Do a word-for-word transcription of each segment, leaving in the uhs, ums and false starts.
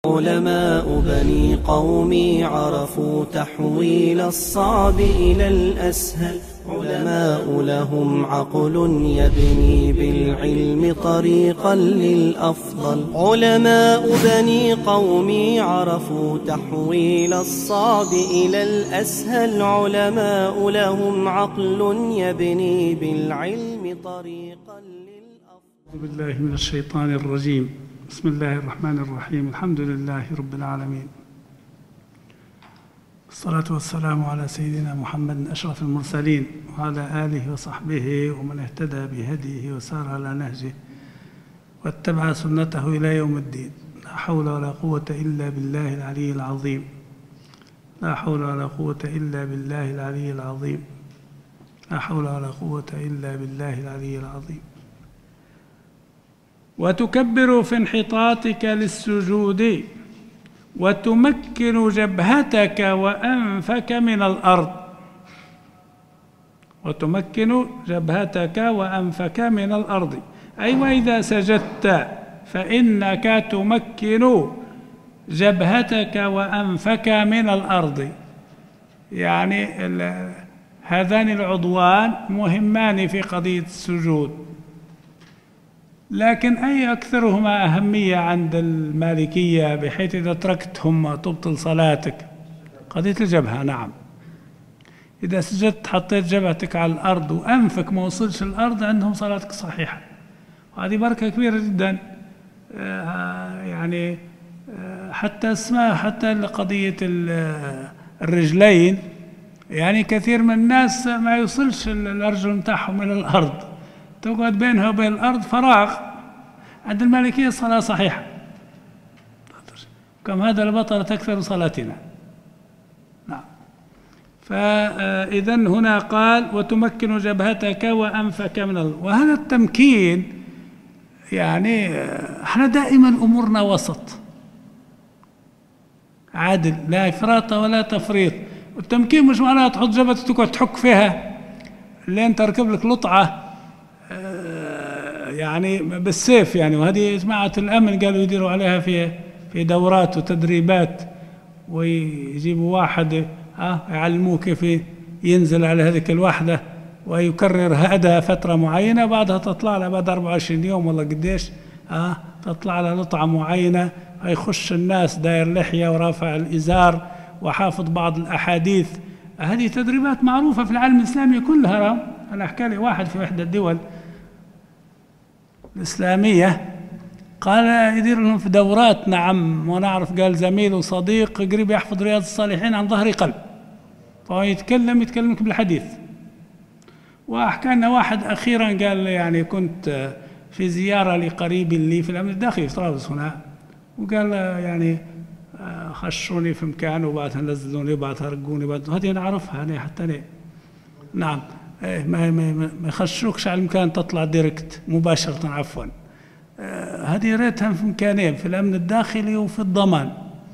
علماء بني قومي عرفوا تحويل الصعب إلى الأسهل. علماء لهم عقل يبني بالعلم طريقا للأفضل. علماء بني قومي عرفوا تحويل الصعب إلى الأسهل. علماء لهم عقل يبني بالعلم طريقا للأفضل. أعوذ بالله من الشيطان الرجيم. بسم الله الرحمن الرحيم. الحمد لله رب العالمين، الصلاة والسلام على سيدنا محمد أشرف المرسلين وعلى آله وصحبه ومن اهتدى بهديه وسار على نهجه واتبع سنته إلى يوم الدين. لا حول ولا قوة إلا بالله العلي العظيم. لا حول ولا قوة إلا بالله العلي العظيم. لا حول ولا قوة إلا بالله العلي العظيم. وتكبر في انحطاطك للسجود وتمكن جبهتك وأنفك من الأرض. وتمكن جبهتك وأنفك من الأرض، أي وإذا سجدت فإنك تمكن جبهتك وأنفك من الأرض. يعني هذان العضوان مهمان في قضية السجود، لكن أي أكثرهما أهمية عند المالكية بحيث إذا تركتهم تبطل صلاتك؟ قضية الجبهة. نعم، إذا سجدت حطيت جبهتك على الأرض وأنفك ما وصلش الأرض عندهم صلاتك صحيحة، وهذه بركة كبيرة جدا. يعني حتى اسمها حتى قضية الرجلين، يعني كثير من الناس ما يوصلش الأرجل متاعهم إلى الأرض، تقعد بينها وبين الأرض فراغ. عند المالكية الصلاة صحيحة. كم هذا لبطلت أكثر صلاتنا. نعم. فإذا هنا قال وتمكن جبهتك وأنفك من الأرض. وهذا التمكين يعني احنا دائما أمورنا وسط عادل، لا إفراط ولا تفريط. والتمكين مش معناها تحط جبهتك تقعد تحك فيها لين تركب لك لطعة يعني بالسيف يعني. وهذه جماعة الأمن قالوا يديروا عليها في في دورات وتدريبات، ويجيبوا واحد ها يعلموه كيف ينزل على هذيك الوحدة ويكرر هذا فترة معينة، بعدها تطلع له بعد أربعة وعشرين يوم والله قديش ها تطلع له لطعة معينة. هيخش الناس داير لحية ورافع الإزار وحافظ بعض الأحاديث. هذه تدريبات معروفة في العالم الإسلامي كلها. أنا أحكي لي واحد في إحدى الدول الإسلامية قال يدير لهم في دورات. نعم، وأنا أعرف قال زميل وصديق قريب يحفظ رياض الصالحين عن ظهر قلب، فهو يتكلم يتكلمك بالحديث. وأحكى لنا واحد أخيرا قال يعني كنت في زيارة لقريب لي في الأمن الداخلي في طرابلس هنا، وقال يعني خشوني في مكان وبعدها نزلوني وبعدها رقوني بعد. هذه أنا أعرفها أنا حتى أنا. نعم، إيه ما ما ما يخشوكش على المكان تطلع ديركت مباشرة. عفوا آه هذه ريتها في مكانين، في الأمن الداخلي وفي الضمان.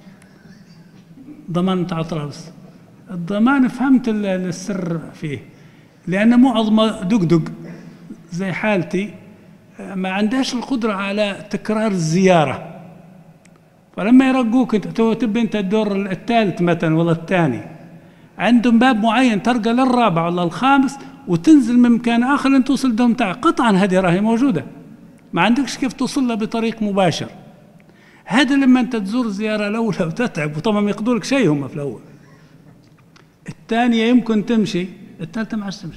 ضمان تاع طرابلس. الضمان فهمت السر فيه، لأن معظم دقدق زي حالتي ما عندهاش القدرة على تكرار الزيارة، فلما يرقوك انت تبي انت الدور الثالث مثلا ولا الثاني، عندهم باب معين ترقى للرابع ولا الخامس وتنزل من مكان اخر لين توصل الدوم تاعك. قطعا هذه راهي موجوده، ما عندكش كيف توصل لها بطريق مباشر. هذا لما انت تزور الزياره الاولى وتتعب، وطبعا ما يقدروا لك شيء هم في الاول. الثانيه يمكن تمشي، الثالثه ما عادش تمشي،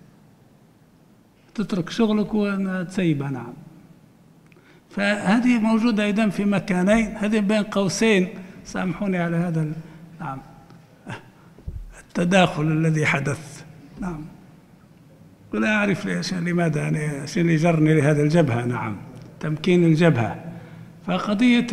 تترك شغلك وتسيبها. نعم. فهذه موجوده ايضا في مكانين، هذه بين قوسين سامحوني على هذا. نعم، التداخل الذي حدث. نعم، ولا أعرف ليش لماذا يعني شنو اللي جرني لهذا الجبهة. نعم، تمكين الجبهة. فقضية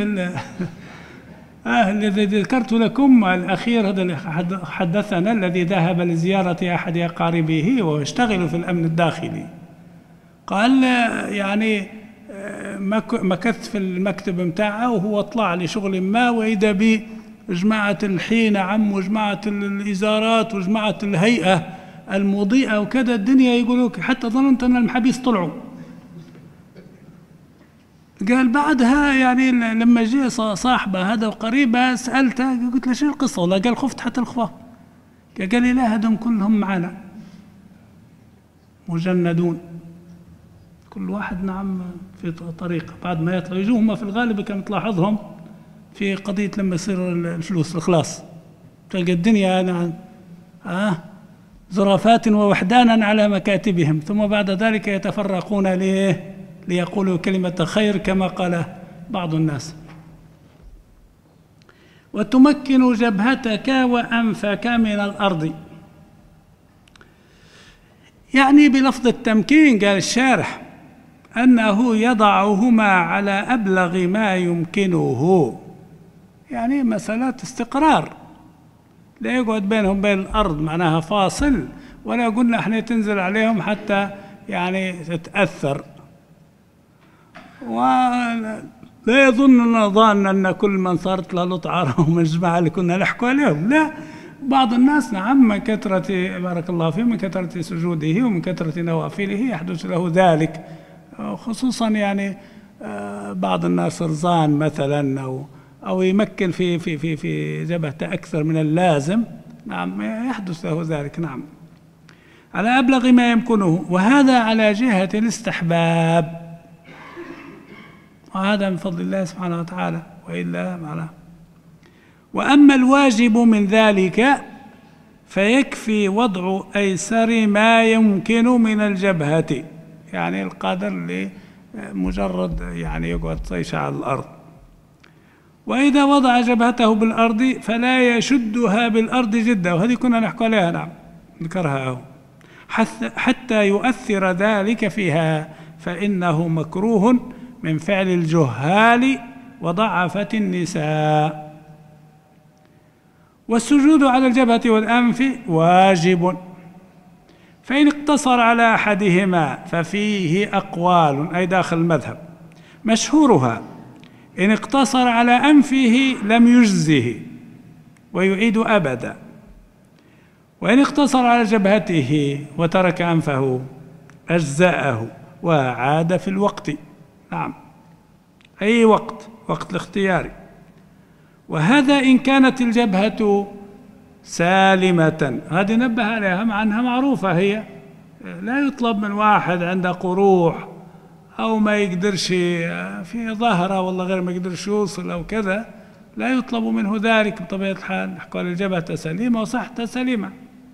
آه الذي ذكرت لكم الأخير هذا اللي حدثنا الذي ذهب لزيارة أحد أقاربه ويشتغل في الأمن الداخلي، قال يعني مكثت في المكتب متاعه وهو طلع لشغل ما، وإذا به جماعة الحين عم وجماعة الإزارات وجماعة الهيئة المضيئة وكذا الدنيا، يقولوا حتى ظننت أن المحابيس طلعوا. قال بعدها يعني لما جه صاحبه هذا وقريبه سألته، قلت له شو القصة؟ والله قال خفت حتى الخفاف. قال لي لا، هذم كلهم معنا مجندون، كل واحد نعم في طريقه، بعد ما يطلعوا يجوا هم في الغالب كانت تلاحظهم في قضية لما يصير الفلوس الخلاص، تلقى الدنيا نعم آه زرافات ووحدانا على مكاتبهم، ثم بعد ذلك يتفرقون ليه؟ ليقولوا كلمة خير كما قال بعض الناس. وتمكن جبهتك وأنفك من الأرض، يعني بلفظ التمكين قال الشارح أنه يضعهما على أبلغ ما يمكنه، يعني مسألة استقرار، لا يقعد بينهم بين الأرض معناها فاصل، ولا قلنا احنا تنزل عليهم حتى يعني تتأثر. ولا يظن ظان أن كل من صارت له لطعة هم الجماعة اللي كنا نحكوا عليهم، لا، بعض الناس نعم من كثرة بارك الله فيه من كثرة سجوده ومن كثرة نوافله يحدث له ذلك، خصوصا يعني بعض الناس رزان مثلا أو أو يمكن في في في في جبهته أكثر من اللازم، نعم يحدث له ذلك، نعم على أبلغ ما يمكنه، وهذا على جهة الاستحباب، وهذا من فضل الله سبحانه وتعالى، وإلا معناه. وأما الواجب من ذلك فيكفي وضع أيسر ما يمكن من الجبهة، يعني القادر اللي مجرد يعني يقعد طيش على الأرض. وإذا وضع جبهته بالأرض فلا يشدها بالأرض جدا، وهذه كنا نحكي عليها نعم ذكرها أهو، حتى يؤثر ذلك فيها، فإنه مكروه من فعل الجهال وضعفة النساء. والسجود على الجبهة والأنف واجب، فإن اقتصر على أحدهما ففيه أقوال أي داخل المذهب، مشهورها إن اقتصر على أنفه لم يجزه ويعيد أبدا، وإن اقتصر على جبهته وترك أنفه أجزأه وعاد في الوقت، نعم أي وقت، وقت الاختيار. وهذا إن كانت الجبهة سالمة، هذه نبه عليها مع أنها معروفة، هي لا يطلب من واحد عنده قروح أو ما يقدرش في ظهره والله غير ما يقدرش يوصل أو كذا، لا يطلب منه ذلك بطبيعة الحال، نحكي على الجبهة سليمة وصحتها سليمة.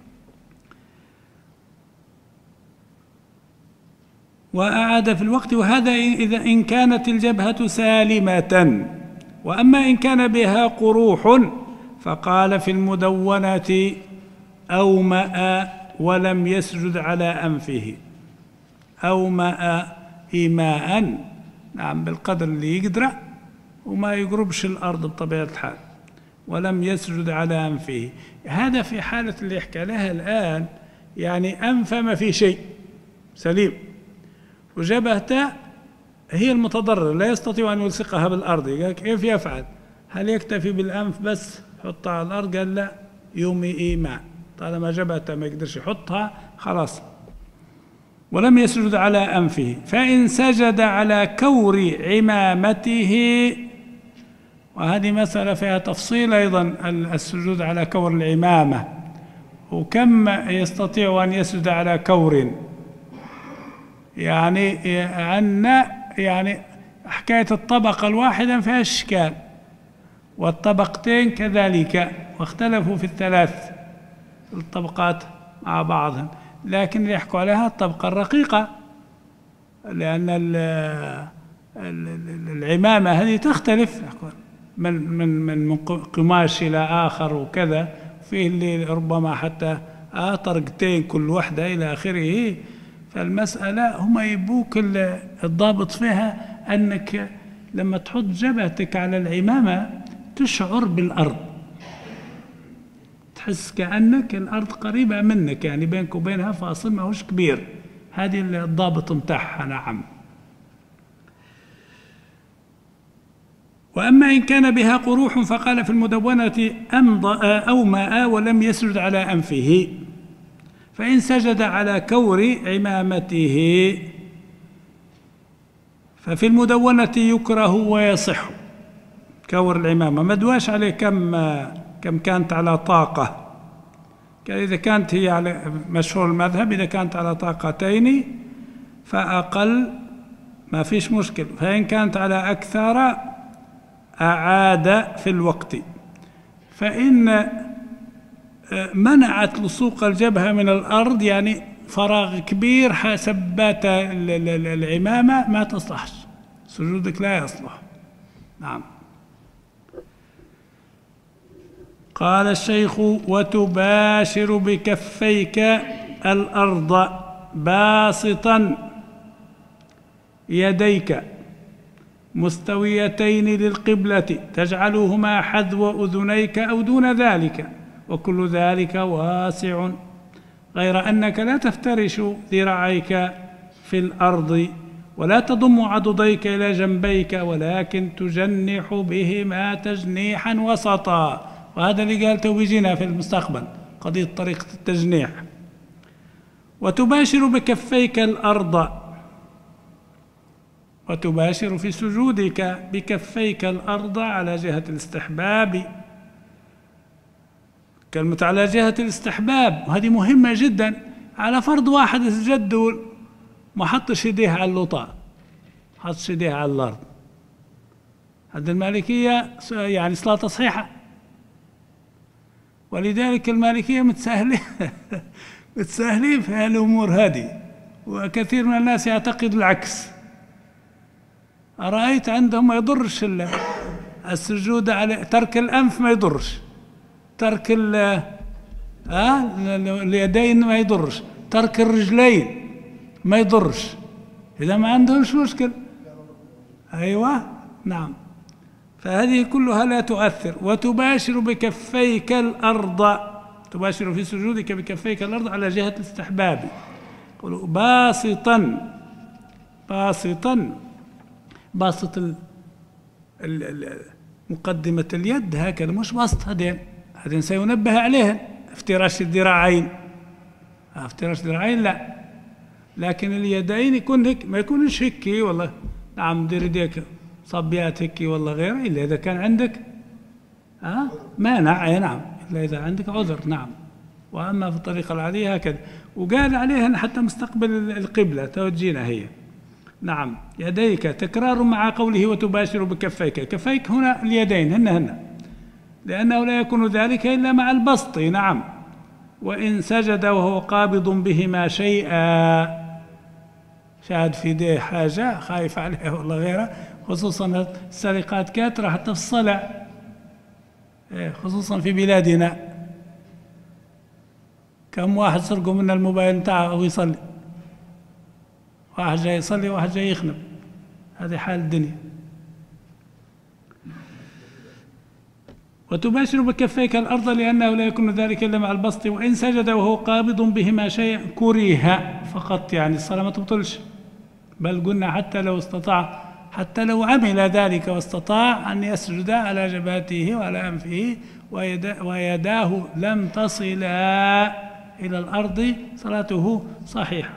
وأعاد في الوقت، وهذا إذا إن كانت الجبهة سالمة. وأما إن كان بها قروح فقال في المدونة أومأ ولم يسجد على أنفه، أومأ إيماء، نعم بالقدر اللي يقدر وما يقربش الأرض بطبيعة الحال، ولم يسجد على أنفه. هذا في حالة اللي يحكي عليها الآن، يعني أنف ما في شيء سليم، وجبهته هي المتضرر لا يستطيع أن يلصقها بالأرض، قال كيف يفعل؟ هل يكتفي بالأنف بس يحطها على الأرض؟ قال لا، يومي إيماء، طالما جبهته ما يقدرش يحطها خلاص. ولم يسجد على أنفه، فإن سجد على كور عمامته، وهذه مسألة فيها تفصيل أيضا، السجود على كور العمامة، وكم يستطيع أن يسجد على كور، يعني عنا يعني حكاية الطبقة الواحدة فيها إشكال، والطبقتين كذلك، واختلفوا في الثلاث الطبقات مع بعضهم، لكن يحكوا عليها الطبقة الرقيقة، لأن العمامة هذه تختلف من من من قماش إلى آخر وكذا، فيه اللي ربما حتى طرقتين كل واحدة إلى آخره. فالمسألة هم يبوك الضابط فيها أنك لما تحط جبهتك على العمامة تشعر بالأرض، تحس كأنك الأرض قريبة منك، يعني بينك وبينها فاصل ما هوش كبير، هذه الضابط متاعها، نعم. وأما إن كان بها قروح فقال في المدونة أومأ ولم يسجد على أنفه، فإن سجد على كور عمامته ففي المدونة يكره ويصح كور العمامة، ما دواش عليه كم كم كانت على طاقة. إذا كانت هي على مشهور المذهب إذا كانت على طاقتين فأقل ما فيش مشكل، فإن كانت على أكثر أعاد في الوقت. فإن منعت لصوق الجبهة من الأرض يعني فراغ كبير حسبات العمامة ما تصلحش، سجودك لا يصلح. نعم. قال الشيخ: وتباشر بكفيك الأرض باسطا يديك مستويتين للقبلة تجعلهما حذو أذنيك أو دون ذلك، وكل ذلك واسع، غير أنك لا تفترش ذراعيك في الأرض ولا تضم عضديك إلى جنبيك، ولكن تجنح بهما تجنيحا وسطا. وهذا اللي قالته بيجينا في المستقبل قضية طريقة التجنيح. وتباشر بكفيك الأرض، وتباشر في سجودك بكفيك الأرض على جهة الاستحباب. كلمة على جهة الاستحباب وهذه مهمة جدا. على فرض واحد سجد ما حطش يديه على اللطاء، حطش يديه على الأرض، هذه المالكية يعني صلاة صحيحة. ولذلك المالكية متساهلين متساهلين في هالأمور هذه، وكثير من الناس يعتقد العكس. أرأيت عندهم ما يضرش السجود على ترك الأنف، ما يضرش ترك ال آه اليدين، ما يضرش ترك الرجلين، ما يضرش، إذا ما عندهمش مشكل. أيوة نعم. فهذه كلها لا تؤثر. وتباشر بكفيك الأرض، تباشر في سجودك بكفيك الأرض على جهة الاستحباب. باسطا، باسطا باسط ال ال مقدمة اليد هكذا، مش بسط هذين هذين سينبه عليهن. افتراش الذراعين، افتراش الذراعين لا، لكن اليدين يكون هيك، ما يكونش هيك والله. نعم دير يديك صبيات هيك والله غيره، إلا إذا كان عندك آه مانع. أي نعم، إلا إذا عندك عذر. نعم. وأما في الطريقة العادية هكذا. وقال عليها حتى مستقبل القبلة توجينا هي. نعم. يديك تكرار مع قوله وتباشر بكفيك. كفيك هنا اليدين هن هن، لأنه لا يكون ذلك إلا مع البسط. نعم. وإن سجد وهو قابض بهما شيئا، شاهد في يديه حاجة خايف عليها والله غيره، خصوصا السرقات كثرة حتى في الصلاة، خصوصا في بلادنا. كم واحد سرقوا منا الموبايل بتاعه وهو يصلي، واحد جاي يصلي وواحد جاي يخنب. هذه حال الدنيا. وتباشر بكفيك الأرض لأنه لا يكون ذلك إلا مع البسط. وإن سجد وهو قابض بهما شيء كره فقط، يعني الصلاة ما تبطلش. بل قلنا حتى لو استطاع، حتى لو عمل ذلك واستطاع أن يسجد على جبهته وعلى أنفه ويداه لم تصلا إلى الأرض، صلاته صحيحة.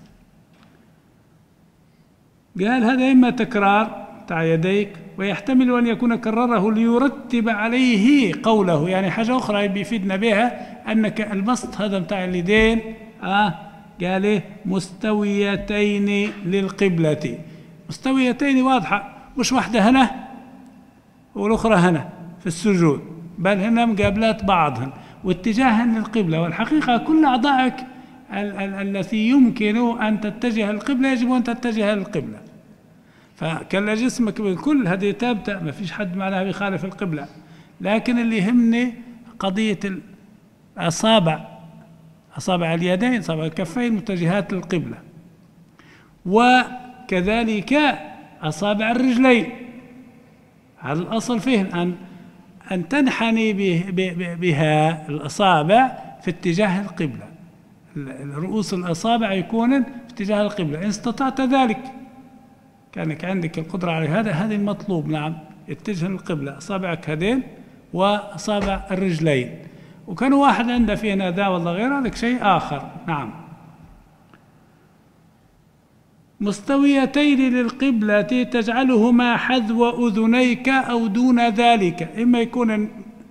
قال هذا إما تكرار تاع يديك، ويحتمل أن يكون كرره ليرتب عليه قوله، يعني حاجة أخرى بيفيدنا بها أنك البسط هذا متاع اليدين آه قال إيه مستويتين للقبلة. مستويتين واضحة، مش واحدة هنا والأخرى هنا في السجود، بل هنا مقابلات بعضهن واتجاها للقبلة. والحقيقة كل أعضائك التي يمكن أن تتجه القبلة يجب أن تتجه للقبلة. فكل جسمك بالكل هذه ثابتة، ما فيش حد معناها بيخالف القبلة. لكن اللي يهمني قضية الأصابع، أصابع اليدين، أصابع الكفين متجهات للقبلة، وكذلك أصابع الرجلين. هذا الأصل فيه أن أن تنحني بها الأصابع في اتجاه القبلة. رؤوس الأصابع يكون في اتجاه القبلة إن استطعت ذلك، كانك عندك القدرة على هذا، هذا المطلوب. نعم. اتجه للقبلة، أصابعك هذين وأصابع الرجلين. وكان واحد عنده فيه ذا والله غير هذاك شيء آخر. نعم. مستويتين للقبلة تجعلهما حذو أذنيك أو دون ذلك، إما يكون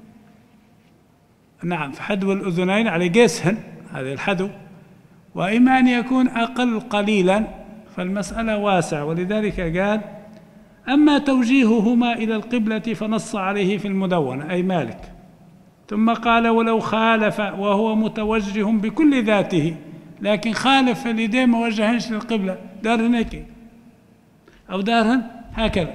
نعم في حذو الأذنين على قيسهن هذا الحذو، وإما أن يكون أقل قليلا، فالمسألة واسعة. ولذلك قال: أما توجيههما إلى القبلة فنص عليه في المدونة أي مالك. ثم قال: ولو خالف وهو متوجه بكل ذاته، لكن خالف اليدين ما وجهنش للقبلة، دارهن هيك أو دارهن هكذا،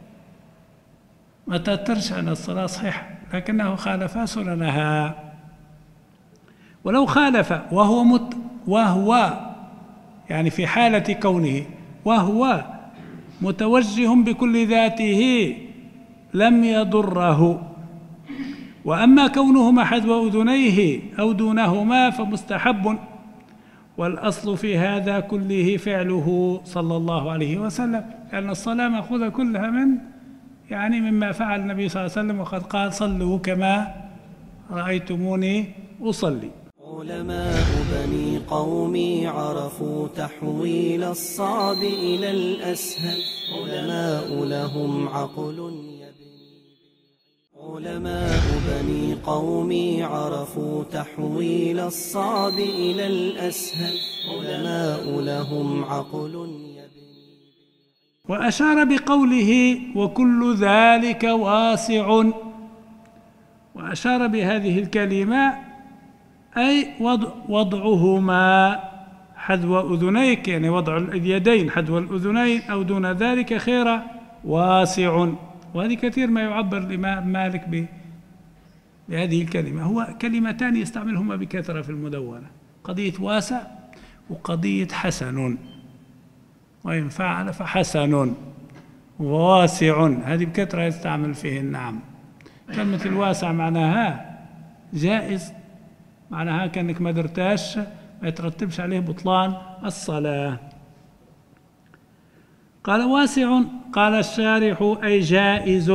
ما تأثرش على الصلاة صحيحة، لكنه خالف سننها. ولو خالف وهو مت وهو يعني في حالة كونه وهو متوجه بكل ذاته لم يضره. وأما كونهما حذو أذنيه أو دونهما فمستحب، والأصل في هذا كله فعله صلى الله عليه وسلم، لأن الصلاة مأخوذة كلها من يعني مما فعل النبي صلى الله عليه وسلم، وقد قال: صلوا كما رأيتموني أصلي. علماء بني قومي عرفوا تحويل الصعب إلى الأسهل، علماء لهم عقل يبني. علماء بني قومي عرفوا تحويل الصعب إلى الأسهل، علماء لهم عقل يبني. وأشار بقوله: وكل ذلك واسع. وأشار بهذه الكلمة أي وضع وضعهما حذو أذنيك، يعني وضع اليدين حذو الأذنين أو دون ذلك خير واسع. وهذه كثير ما يعبر الإمام مالك بهذه الكلمة، هو كلمتان يستعملهما بكثرة في المدونة: قضية واسع وقضية حسن، وإن فعل فحسن، وواسع هذه بكثرة يستعمل فيه. النعم، كلمة الواسع معناها جائز، معناها كأنك ما درتاش ما يترتبش عليه بطلان الصلاة. قال: واسع، قال الشارح أي جائز.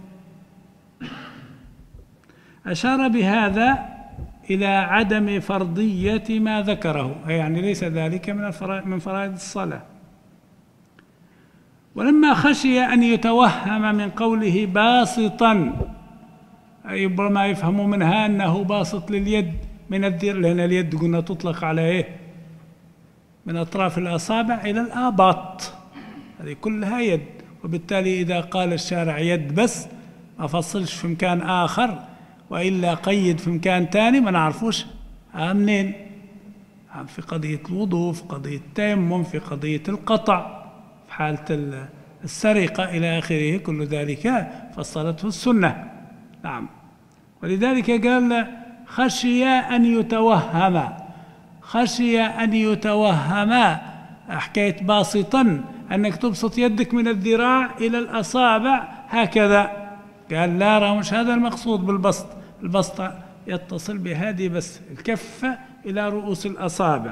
أشار بهذا إلى عدم فرضية ما ذكره، يعني ليس ذلك من من فرائض الصلاة. ولما خشي أن يتوهم من قوله باسطا، أي ربما يفهم منها أنه باسط لليد من الذراع، لأن اليد قلنا تطلق على إيه؟ من أطراف الأصابع إلى الآباط، هذه كلها يد. وبالتالي إذا قال الشارع يد بس ما فصلش في مكان آخر، وإلا قيد في مكان تاني ما نعرفوش منين، في قضية الوضوء، في قضية التيمم، في قضية القطع، في حالة السرقة إلى آخره، كل ذلك فصلته السنة. نعم، ولذلك قال: خشي أن يتوهم، خشي أن يتوهم حكاية باسطا أنك تبسط يدك من الذراع إلى الأصابع هكذا، قال: لا، مش هذا المقصود بالبسط، البسط يتصل بهذه بس الكفة إلى رؤوس الأصابع.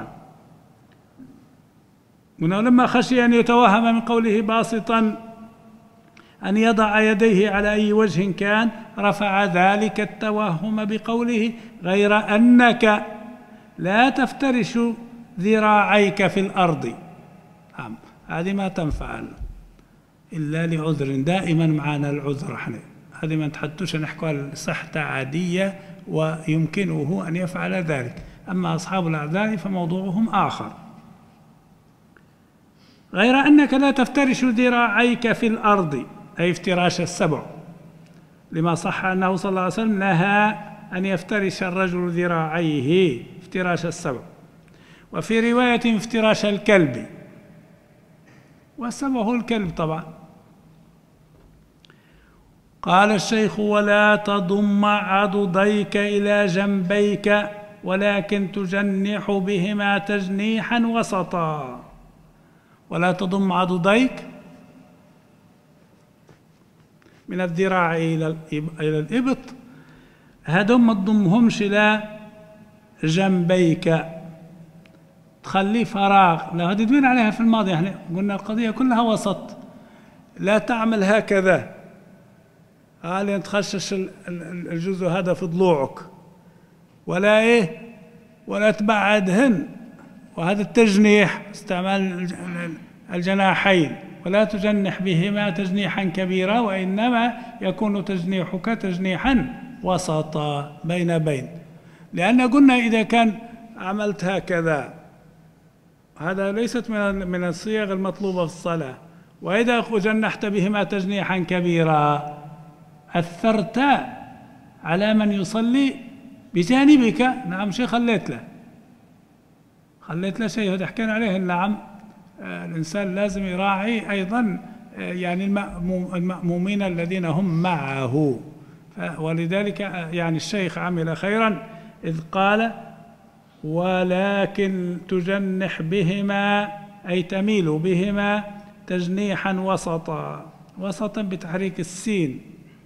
ولما خشي أن يتوهم من قوله باسطا أن يضع يديه على أي وجه كان، رفع ذلك التوهم بقوله: غير أنك لا تفترش ذراعيك في الأرض. نعم، هذه ما تنفع إلا لعذر، دائما معنا العذر احنا، هذه ما نتحدثوش نحكوا على صحة عادية ويمكنه أن يفعل ذلك. أما أصحاب الأعذار فموضوعهم آخر. غير أنك لا تفترش ذراعيك في الأرض، أي افتراش السبع، لما صح أنه صلى الله عليه وسلم نهى أن يفترش الرجل ذراعيه افتراش السبع، وفي رواية افتراش الكلب، والسبع هو الكلب طبعا. قال الشيخ: ولا تضم عضديك إلى جنبيك، ولكن تجنح بهما تجنيحا وسطا. ولا تضم عضديك من الذراع إلى الإبط، هذم ما تضمهمش إلى جنبيك، تخلي فراغ. لا، هذه تبين عليها في الماضي، احنا قلنا القضية كلها وسط، لا تعمل هكذا قال تخشش الجزء هذا في ضلوعك، ولا ايه ولا تبعدهن. وهذا التجنيح استعمال الجناحين، ولا تجنح بهما تجنيحا كبيرا، وإنما يكون تجنيحك تجنيحا وسطا بين بين. لأن قلنا إذا كان عملت هكذا هذا ليست من من الصيغ المطلوبة في الصلاة، وإذا جنحت بهما تجنيحا كبيرا أثرت على من يصلي بجانبك. نعم شيء خليت له خليت له شيء، هذا حكينا عليه. نعم الإنسان لازم يراعي أيضا يعني المأمومين الذين هم معه. ولذلك يعني الشيخ عمل خيرا إذ قال ولكن تجنح بهما أي تميل بهما تجنيحا وسطا، وسطا بتحريك السين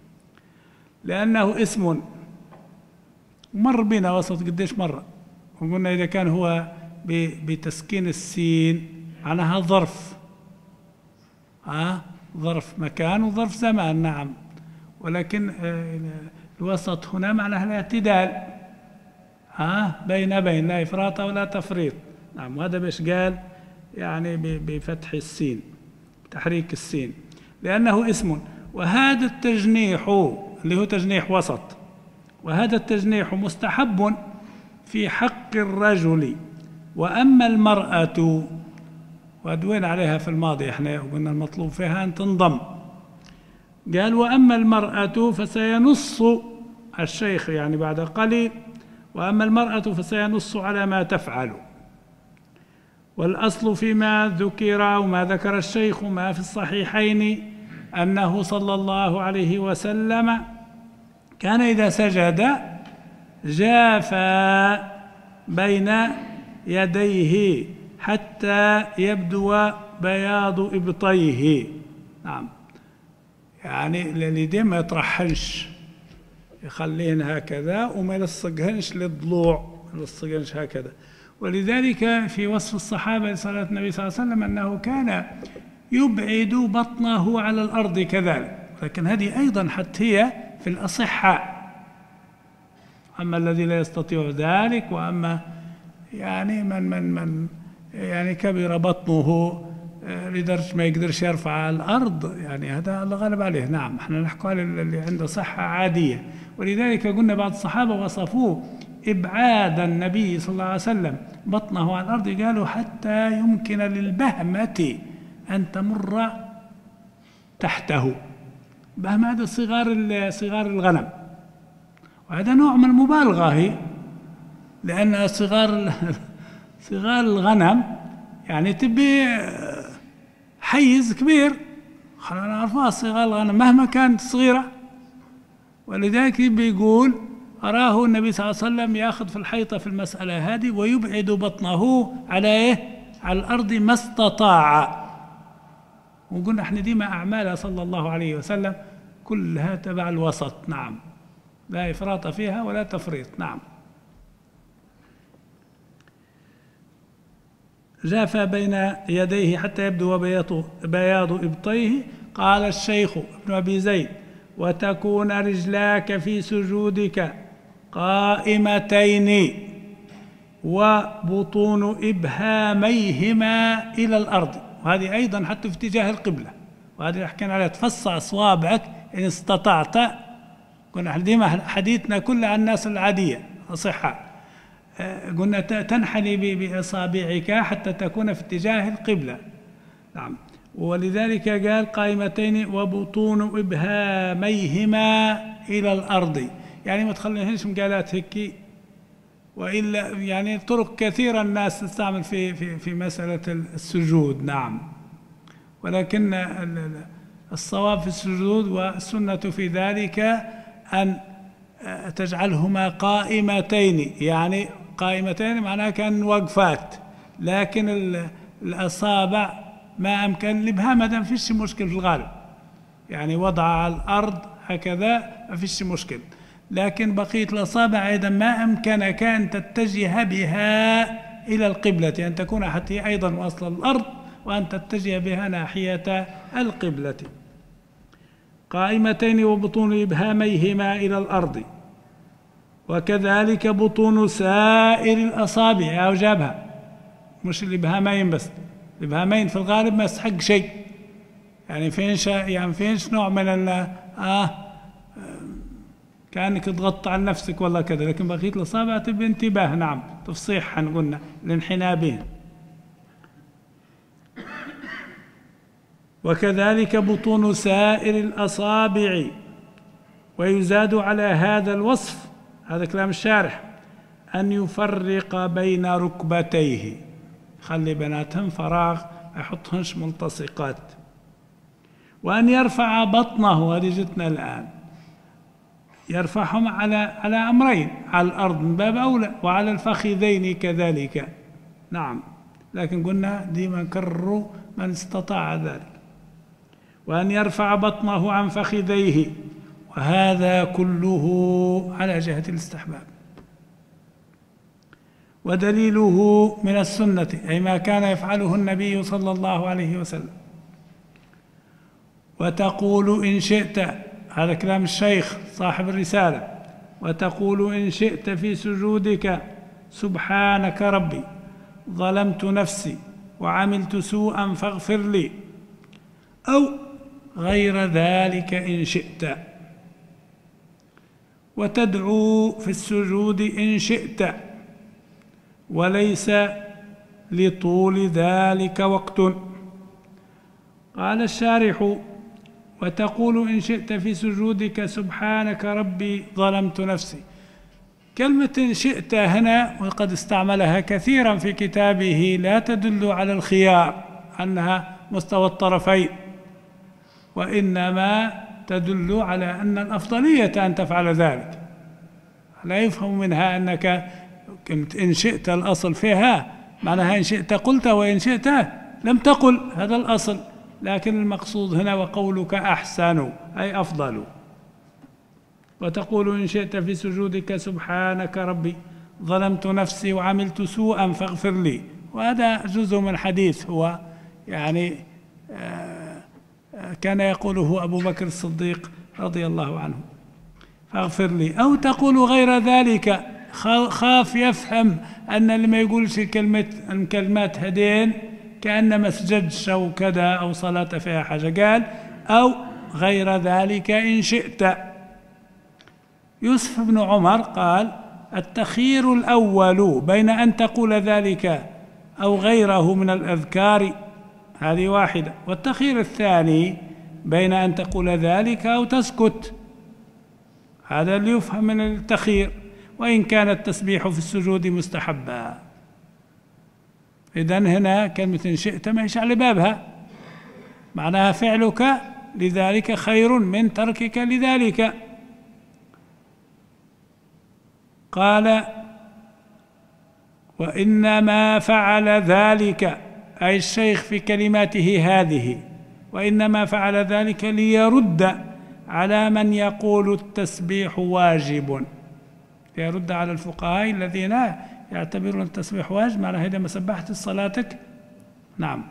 لأنه اسم مر بنا وسط قديش مرة، وقلنا إذا كان هو بتسكين السين معناها ظرف، ها ظرف مكان وظرف زمان. نعم ولكن الوسط هنا معناها الاعتدال، ها بين بين لا إفراط ولا تفريط. نعم وهذا باش قال يعني بفتح السين تحريك السين لأنه اسم. وهذا التجنيح اللي هو تجنيح وسط، وهذا التجنيح مستحب في حق الرجل، وأما المرأة وأدوين عليها في الماضي احنا وقلنا المطلوب فيها أن تنضم. قال وأما المرأة فسينص الشيخ يعني بعد قليل، وأما المرأة فسينص على ما تفعل. والأصل فيما ذكر وما ذكر الشيخ ما في الصحيحين أنه صلى الله عليه وسلم كان إذا سجد جافى بين يديه حتى يبدو بياض إبطيه. نعم يعني اليدين ما يطرحنش، يخلين هكذا وما يلصقهنش للضلوع، ما يلصقهنش هكذا. ولذلك في وصف الصحابة لصلاة النبي صلى الله عليه وسلم أنه كان يبعد بطنه على الأرض كذلك، لكن هذه أيضا حتى هي في الأصحة. أما الذي لا يستطيع ذلك، وأما يعني من من من يعني كبر بطنه لدرجة ما يقدرش يرفع على الأرض، يعني هذا الله غالب عليه. نعم احنا نحكي على اللي عنده صحة عادية. ولذلك قلنا بعض الصحابة وصفوه إبعاد النبي صلى الله عليه وسلم بطنه على الأرض، قالوا حتى يمكن للبهمة أن تمر تحته. بهمة هذا صغار صغار الغنم، وهذا نوع من المبالغة هي، لأن صغار صغار الغنم يعني تبي حيز كبير، خلينا نعرفها صغار الغنم مهما كانت صغيرة. ولذلك بيقول أراه النبي صلى الله عليه وسلم يأخذ في الحيطة في المسألة هذه ويبعد بطنه على إيه؟ على الأرض ما استطاع. وقلنا احنا ديما أعمالها صلى الله عليه وسلم كلها تبع الوسط. نعم لا إفراط فيها ولا تفريط. نعم جاف بين يديه حتى يبدو بياض إبطيه. قال الشيخ ابن أبي زيد وتكون رجلاك في سجودك قائمتين وبطون إبهاميهما إلى الأرض. وهذه أيضا حتى في اتجاه القبلة، وهذه حكينا عليها تفصع أصوابعك إن استطعت. قلنا ديما حديثنا كله عن الناس العادية صحة، قلنا تنحني بأصابعك حتى تكون في اتجاه القبلة. نعم ولذلك قال قائمتين وبطون إبهاميهما إلى الأرض، يعني ما تخليهنش مقالات هيك، وإلا يعني طرق كثيرة الناس تستعمل في في في مسألة السجود. نعم ولكن الصواب في السجود والسنة في ذلك أن تجعلهما قائمتين، يعني قائمتين معناها كان وقفات، لكن الأصابع ما أمكن الإبهام هذا ما فيش مشكل في الغالب، يعني وضعها على الأرض هكذا ما فيش مشكل. لكن بقية الأصابع أيضا ما أمكنك أن تتجه بها إلى القبلة، أن تكون حتى أيضا وصل الأرض وأن تتجه بها ناحية القبلة. قائمتين وبطون إبهاميهما إلى الأرض، وكذلك بطون سائر الأصابع أو جابها، مش الإبهامين بس، الإبهامين في الغالب ما يستحق شيء، يعني فيش يعني فيش نوع من ال آه كأنك تغطى عن نفسك والله كذا، لكن بقية الأصابع تبي انتباه. نعم، تفصيح قلنا الانحناء بهم. وكذلك بطون سائر الأصابع. ويزاد على هذا الوصف، هذا كلام الشارح، أن يفرق بين ركبتيه، خلي بناتهم فراغ ما يحطهنش ملتصقات. وأن يرفع بطنه، هذه جتنا الآن، يرفعهم على على أمرين، على الأرض من باب أولى، وعلى الفخذين كذلك. نعم، لكن قلنا ديما نكرروا من استطاع ذلك. وأن يرفع بطنه عن فخذيه، وهذا كله على جهة الاستحباب. ودليله من السنة، أي ما كان يفعله النبي صلى الله عليه وسلم. وتقول إن شئت، هذا كلام الشيخ صاحب الرسالة، وتقول إن شئت في سجودك سبحانك ربي ظلمت نفسي وعملت سوءا فاغفر لي، أو غير ذلك إن شئت. وتدعو في السجود إن شئت، وليس لطول ذلك وقت. قال الشارح: وتقول إن شئت في سجودك سبحانك ربي ظلمت نفسي. كلمة إن شئت هنا وقد استعملها كثيرا في كتابه لا تدل على الخيار أنها مستوى الطرفين، وإنما تدل على أن الأفضلية أن تفعل ذلك. لا يفهم منها أنك إن شئت الأصل فيها معناها إن شئت قلت وإن شئت لم تقل، هذا الأصل. لكن المقصود هنا وقولك أحسن أي أفضل. وتقول إن شئت في سجودك سبحانك ربي ظلمت نفسي وعملت سوءا فاغفر لي، وهذا جزء من حديث هو يعني كان يقوله أبو بكر الصديق رضي الله عنه، فاغفر لي. أو تقول غير ذلك، خاف يفهم أن لما يقولش كلمة الكلمات هدين كأن مسجدش أو كذا أو صلاة فيها حاجة، قال أو غير ذلك إن شئت. يوسف بن عمر قال: التخيير الأول بين أن تقول ذلك أو غيره من الأذكار، هذه واحدة، والتخيير الثاني بين أن تقول ذلك أو تسكت، هذا اللي يفهم من التخيير، وإن كان التسبيح في السجود مستحبا. إذن هنا كلمة إن شئت ما هيش على بابها، معناها فعلك لذلك خير من تركك لذلك. قال: وإنما فعل ذلك، أي الشيخ في كلماته هذه، وإنما فعل ذلك ليرد على من يقول التسبيح واجب، ليرد على الفقهاء الذين يعتبرون التسبيح واجب، معنى إذا ما سبحت صلاتك. نعم.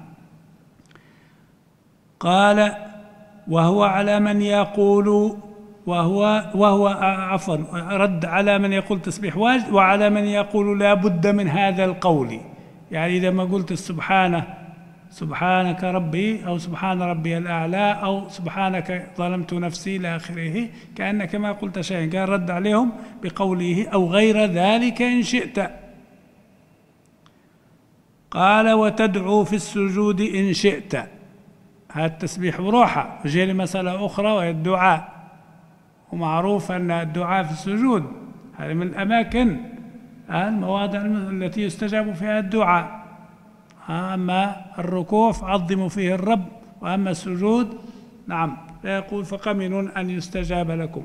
قال: وهو على من يقول وهو وهو عفوا رد على من يقول تسبيح واجب، وعلى من يقول لا بد من هذا القول. يعني إذا ما قلت السبحانه سبحانك ربي أو سبحان ربي الأعلى أو سبحانك ظلمت نفسي إلى آخره، كأنك ما قلت شيئا. قال رد عليهم بقوله أو غير ذلك إن شئت. قال: وتدعو في السجود إن شئت، هذا التسبيح بروحه. وجاء لي مسألة أخرى وهي الدعاء، ومعروف أن الدعاء في السجود هذه من الأماكن المواضع التي يستجاب فيها الدعاء. أما الركوع فعظموا فيه الرب، وأما السجود نعم فيقول فقمن أن يستجاب لكم.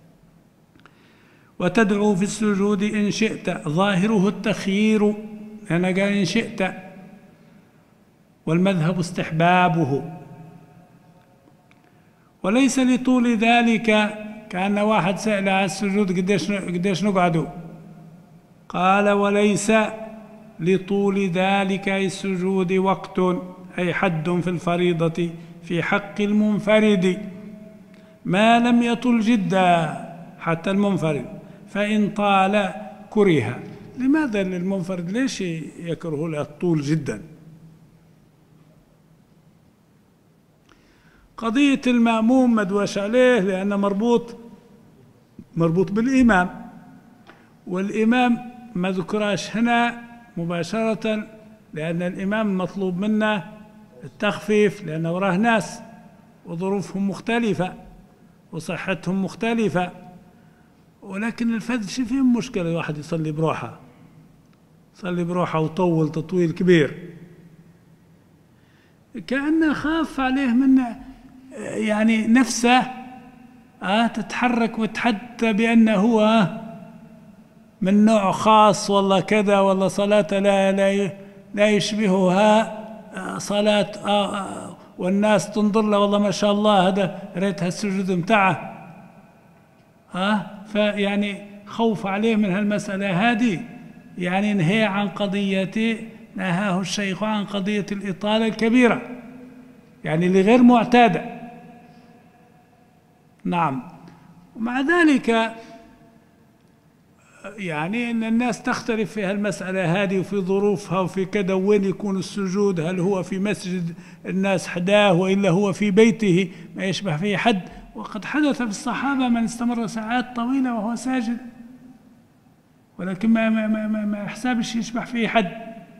وتدعو في السجود إن شئت، ظاهره التخيير، لأن قال إن شئت، والمذهب استحبابه. وليس لطول ذلك، كأن واحد سأل على السجود قديش قديش نقعدوا، قال: وليس لطول ذلك السجود وقت، أي حد في الفريضة في حق المنفرد، ما لم يطل جدا حتى المنفرد، فإن طال كره. لماذا للمنفرد ليش يكره له الطول جدا؟ قضية المأموم مدوش عليه لأنه مربوط مربوط بالإمام، والإمام ما ذكراش هنا مباشرة لأن الإمام مطلوب منه التخفيف لأنه وراه ناس وظروفهم مختلفة وصحتهم مختلفة. ولكن الفذ شو فيه مشكلة الواحد يصلي بروحه، يصلي بروحه وطول تطويل كبير، كأنه خاف عليه من يعني نفسه آه تتحرك وتحدى بأنه هو من نوع خاص والله كذا والله صلاة لا لا لا يشبهها صلاة آه آه والناس تنظر له والله ما شاء الله هذا ريتها السجود متاعه آه فيعني خوف عليه من هالمسألة هذه، يعني نهي عن قضية نهاه الشيخ عن قضية الإطالة الكبيرة يعني اللي غير معتادة. نعم. ومع ذلك يعني أن الناس تختلف في هالمسألة هذه وفي ظروفها وفي كذا، وين يكون السجود، هل هو في مسجد الناس حداه وإلا هو في بيته ما يشبه فيه حد. وقد حدث في الصحابة من استمر ساعات طويلة وهو ساجد ولكن ما ما ما ما, ما يحسبش يشبه فيه حد.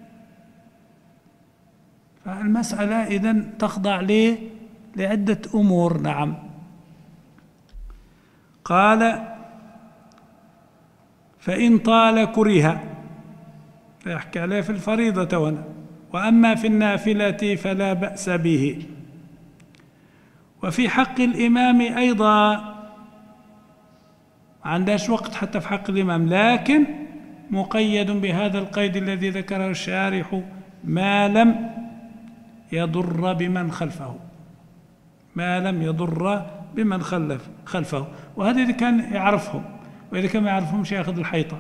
فالمسألة إذن تخضع ليه لعدة أمور. نعم. قال فإن طال كره، يحكي عليه في الفريضة هنا، وأما في النافلة فلا بأس به. وفي حق الإمام أيضا ما عندهاش وقت حتى في حق الإمام، لكن مقيد بهذا القيد الذي ذكره الشارح ما لم يضر بمن خلفه، ما لم يضر بمن خلف خلفه. وهذا إذا كان يعرفهم، وإذا كان ما يعرفهمش يأخذ الحيطة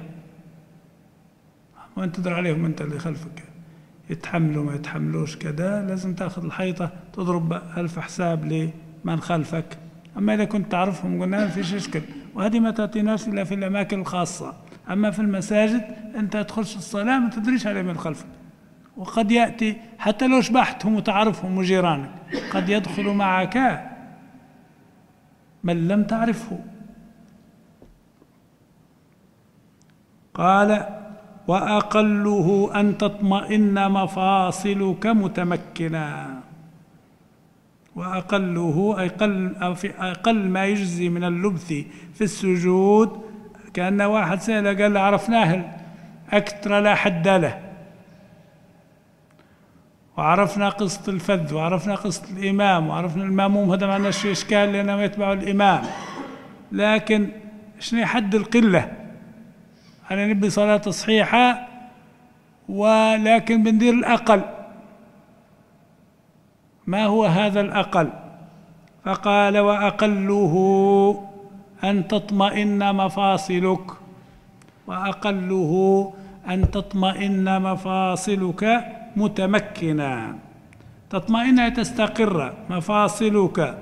وأنت تدر عليهم أنت اللي خلفك يتحملوا ما يتحملوش كذا، لازم تأخذ الحيطة تضرب ألف حساب لمن خلفك. أما إذا كنت تعرفهم قلنا ما فيش إشكال، وهذه ما تعطيناش إلا في الأماكن الخاصة. أما في المساجد أنت تخش الصلاة ما تدريش عليه من خلفك، وقد يأتي حتى لو شبحتهم وتعرفهم وجيرانك قد يدخل معك من لم تعرفه. قال وأقله أن تطمئن مفاصلك متمكنا. وأقله أي أقل, أقل ما يجزي من اللبث في السجود، كأن واحد سأل قال عرفناه أكثر لا حد له، وعرفنا قصة الفذ وعرفنا قصة الإمام وعرفنا المأموم، هذا ما عندناش إشكال لأنهم يتبعوا الإمام، لكن شنو حد القلة؟ أنا نبي صلاة صحيحة ولكن بندير الأقل، ما هو هذا الأقل؟ فقال وأقله أن تطمئن مفاصلك، وأقله أن تطمئن مفاصلك متمكنا. تطمئن أي تستقر، مفاصلك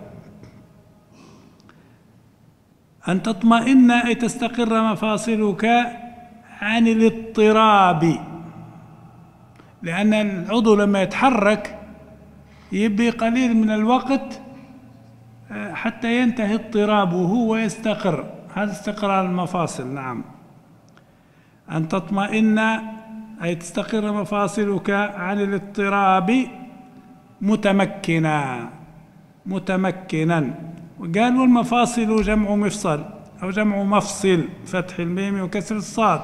أن تطمئن أي تستقر مفاصلك عن الاضطراب، لأن العضو لما يتحرك يبي قليل من الوقت حتى ينتهي اضطرابه ويستقر، هذا استقرار المفاصل. نعم. أن تطمئن أي تستقر مفاصلك عن الاضطراب متمكنا متمكنا. وقال والمفاصل جمع مفصل أو جمع مفصل، فتح الميم وكسر الصاد،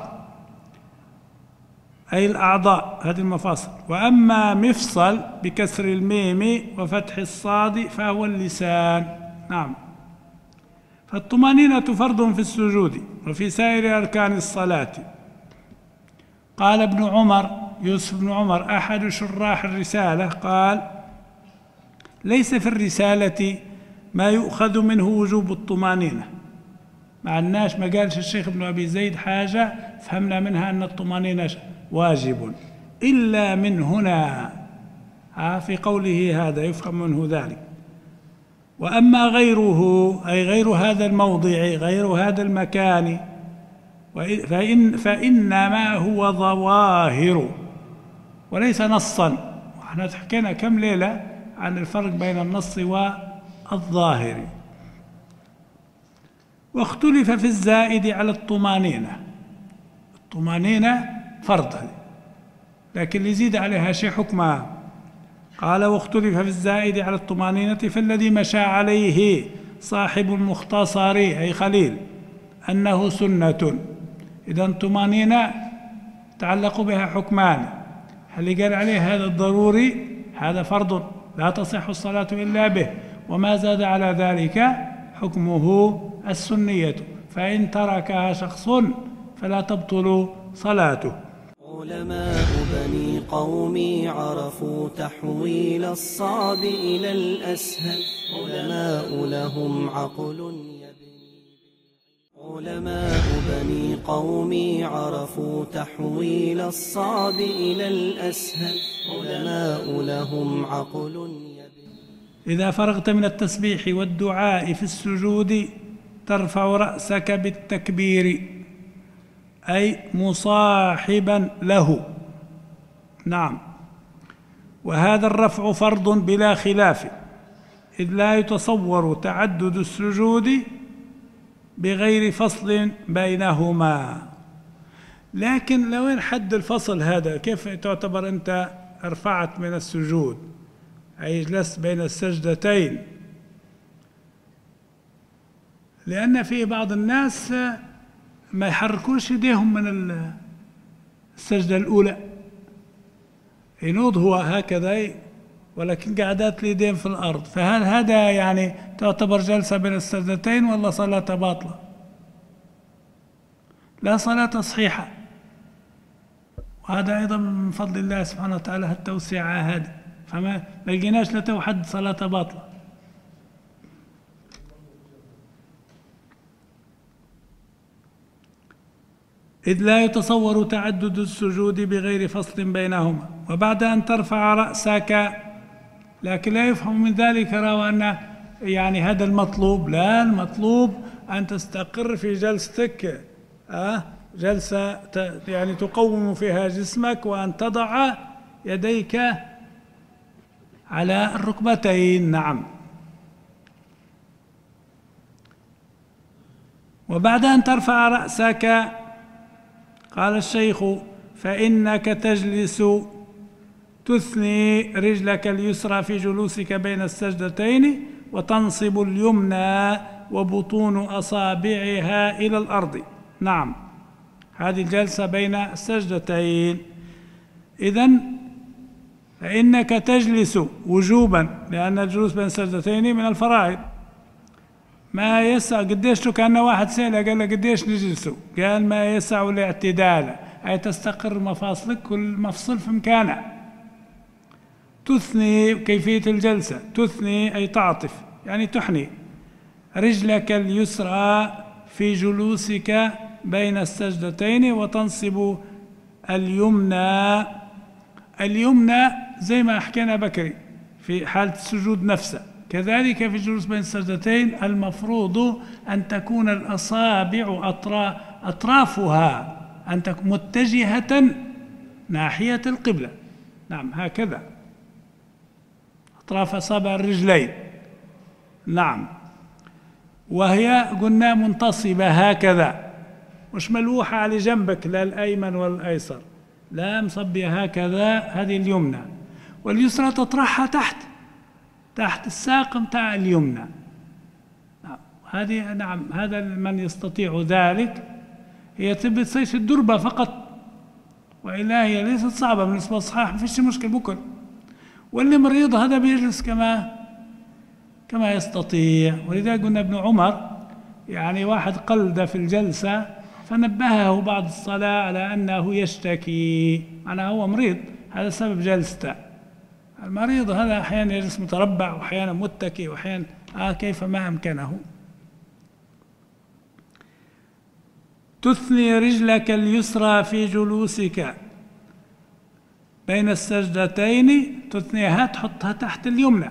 أي الأعضاء هذه المفاصل. وأما مفصل بكسر الميم وفتح الصاد فهو اللسان. نعم. فالطمأنينة فرض في السجود وفي سائر أركان الصلاة. قال ابن عمر، يوسف بن عمر أحد شراح الرسالة، قال ليس في الرسالة ما يؤخذ منه وجوب الطمأنينة. مع الناس ما قالش الشيخ ابن أبي زيد حاجة فهمنا منها أن الطمأنينة واجب، إلا من هنا في قوله هذا يفهم منه ذلك. وأما غيره أي غير هذا الموضع غير هذا المكان فإن فإنما هو ظواهر وليس نصا. احنا حكينا كم ليلة عن الفرق بين النص الظاهري. واختلف في الزائد على الطمانينة. الطمانينة فرض، لكن اللي يزيد عليها شيء حكمها. قال: واختلف في الزائد على الطمانينة فالذي مشى عليه صاحب المختصر أي خليل أنه سنة. إذا الطمانينة تعلق بها حكمان. اللي قال عليه هذا الضروري هذا فرض لا تصح الصلاة إلا به، وما زاد على ذلك حكمه السنية، فإن تركها شخص فلا تبطل صلاته. علماء بني قومي عرفوا تحويل الصعب إلى الأسهل. علماء لهم عقل يبني. علماء بني قومي عرفوا تحويل الصعب إلى الأسهل. علماء لهم عقل يبني. إذا فرغت من التسبيح والدعاء في السجود ترفع رأسك بالتكبير، أي مصاحبا له. نعم، وهذا الرفع فرض بلا خلاف، إذ لا يتصور تعدد السجود بغير فصل بينهما. لكن لوين حد الفصل هذا؟ كيف تعتبر أنت ارفعت من السجود أي جلست بين السجدتين؟ لأن في بعض الناس ما يحركوش يديهم من السجدة الأولى، ينوض هو هكذا ولكن قعدات اليدين في الأرض، فهل هذا يعني تعتبر جلسة بين السجدتين ولا صلاة باطلة؟ لا، صلاة صحيحة. وهذا أيضا من فضل الله سبحانه وتعالى التوسعة هذه، فما لقيناش لتوحد صلاة باطلة. إذ لا يتصور تعدد السجود بغير فصل بينهما. وبعد أن ترفع رأسك، لكن لا يفهم من ذلك روى أن يعني هذا المطلوب، لا، المطلوب أن تستقر في جلستك، أه جلسة يعني تقوم فيها جسمك، وأن تضع يديك على الركبتين. نعم. وبعد أن ترفع رأسك قال الشيخ: فإنك تجلس تثني رجلك اليسرى في جلوسك بين السجدتين، وتنصب اليمنى وبطون أصابعها إلى الأرض. نعم، هذه الجلسة بين السجدتين. إذن فإنك تجلس وجوبا، لأن الجلوس بين السجدتين من الفرائض. ما يسع قديش له، كأن واحد سأله قال له قديش نجلسه؟ قال: ما يسع الاعتدال، أي تستقر مفاصلك كل مفصل في مكانه. تثني كيفية الجلسة، تثني أي تعطف، يعني تحني رجلك اليسرى في جلوسك بين السجدتين، وتنصب اليمنى. اليمنى زي ما حكينا بكري في حالة السجود نفسه، كذلك في الجلوس بين السجدتين المفروض أن تكون الأصابع أطرافها أن تكون متجهة ناحية القبلة. نعم، هكذا أطراف أصابع الرجلين. نعم، وهي قلنا منتصبة هكذا، مش ملوحة على جنبك، لا الأيمن ولا الأيسر، لا، مصبية هكذا، هذه اليمنى. واليسرى تطرحها تحت تحت الساق متاع اليمنى. نعم، هذه نعم هذا من يستطيع ذلك. هي تبي تصير الدربة فقط، وإلا هي ليست صعبة بالنسبة للصحاح، ما فيش مشكلة بكل. واللي مريض هذا بيجلس كما كما يستطيع. ولذلك قلنا ابن عمر يعني واحد قلد في الجلسة فنبهه بعد الصلاة على أنه يشتكي، معناه هو مريض، هذا سبب جلسته. المريض هذا أحيانا يجلس متربع، وأحيانا متكي، وأحيانا آه كيف ما أمكنه. تثني رجلك اليسرى في جلوسك بين السجدتين، تثنيها تحطها تحت اليمنى،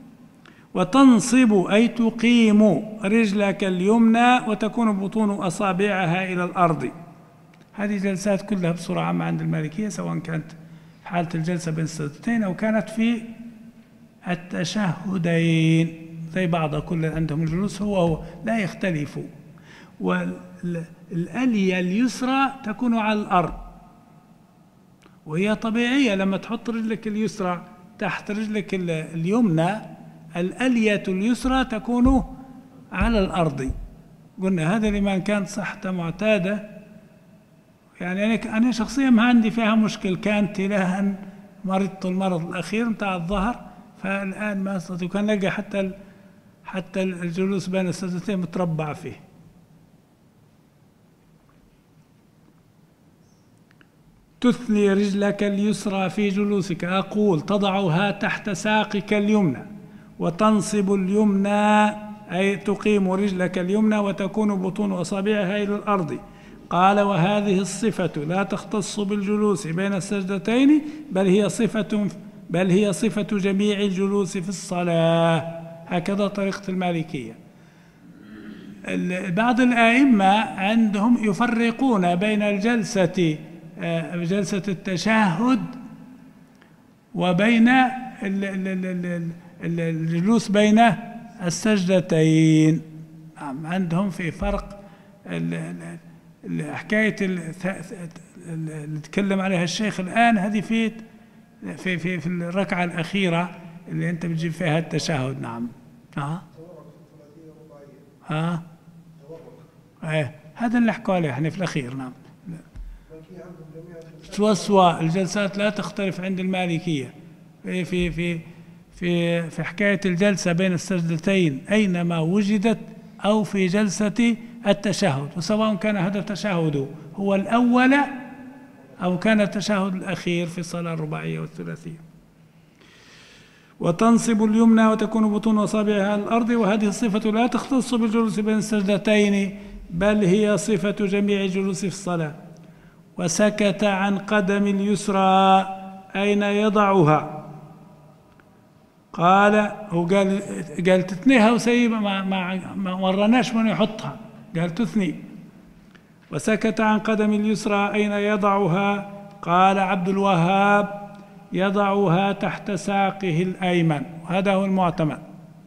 وتنصب أي تقيم رجلك اليمنى، وتكون بطون أصابعها إلى الأرض. هذه جلسات كلها بصورة عامة عند المالكية، سواء كانت في حالة الجلسة بين السجدتين أو كانت في التشهدين، زي بعضها كل عندهم الجلوس هو هو لا يختلفوا. والآلية اليسرى تكون على الأرض، وهي طبيعية لما تحط رجلك اليسرى تحت رجلك اليمنى الآلية اليسرى تكون على الأرض. قلنا هذا لمن كانت صحته معتادة. يعني أنا أنا شخصيا ما عندي فيها مشكل، كانت لها مرضت المرض الأخير بتاع الظهر، فالآن ما أستطيع. كان نلقى حتى حتى الجلوس بين السجدتين متربع فيه. تثني رجلك اليسرى في جلوسك، أقول تضعها تحت ساقك اليمنى وتنصب اليمنى، أي تقيم رجلك اليمنى وتكون بطون أصابعها إلى الأرض. قال وهذه الصفة لا تختص بالجلوس بين السجدتين، بل هي صفة بل هي صفة جميع الجلوس في الصلاة. هكذا طريقة المالكية. بعض الآئمة عندهم يفرقون بين الجلسة جلسة التشهد وبين الجلوس بين السجدتين. عندهم في فرق. حكاية اللي تكلم عليها الشيخ الآن هذه في في في في الركعة الأخيرة اللي أنت بتجيب فيها التشهد. نعم. ها ها ايه هذا اللي حكوا عليه احنا في الأخير. نعم. توسوى الجلسات لا تختلف عند المالكية في في في في في حكاية الجلسة بين السجدتين أينما وجدت، أو في جلسة التشهد، وسواء كان هذا التشهد هو الأول أو كان التشهد الأخير في الصلاة الرباعية والثلاثية. وتنصب اليمنى وتكون بطون أصابعها على الأرض، وهذه الصفة لا تختص بالجلوس بين السجدتين، بل هي صفة جميع الجلوس في الصلاة. وسكت عن قدم اليسرى أين يضعها. قال هو قال قال تثنيها وسيبها، ما ما ما ورناش من يحطها، قال تثني. وسكت عن قدم اليسرى أين يضعها. قال عبد الوهاب يضعها تحت ساقه الأيمن، وهذا هو المعتمد.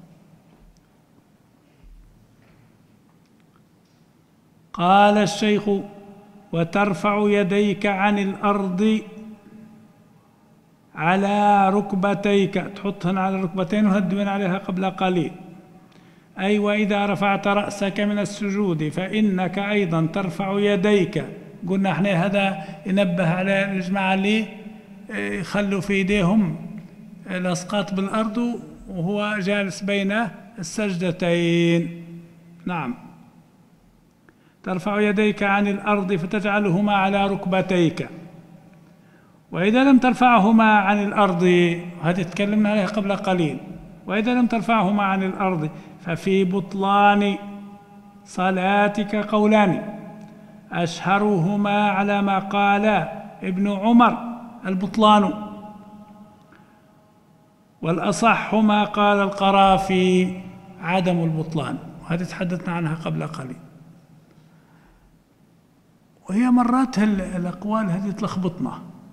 قال الشيخ وترفع يديك عن الأرض على ركبتيك، تحطهن على الركبتين وهدون عليها قبل قليل. أي وإذا رفعت رأسك من السجود فإنك أيضا ترفع يديك. قلنا احنا هذا ينبه على الجماعة اللي يخلوا في يديهم الأسقاط بالأرض وهو جالس بين السجدتين. نعم. ترفع يديك عن الأرض فتجعلهما على ركبتيك. وإذا لم ترفعهما عن الأرض، هذه تكلمنا عليها قبل قليل، وإذا لم ترفعهما عن الأرض ففي بطلان صلاتك قولان، أشهرهما على ما قال ابن عمر البطلان، والأصح ما قال القرافي عدم البطلان، وهذه تحدثنا عنها قبل قليل. وهي مرات الأقوال هذه تلخبطنا،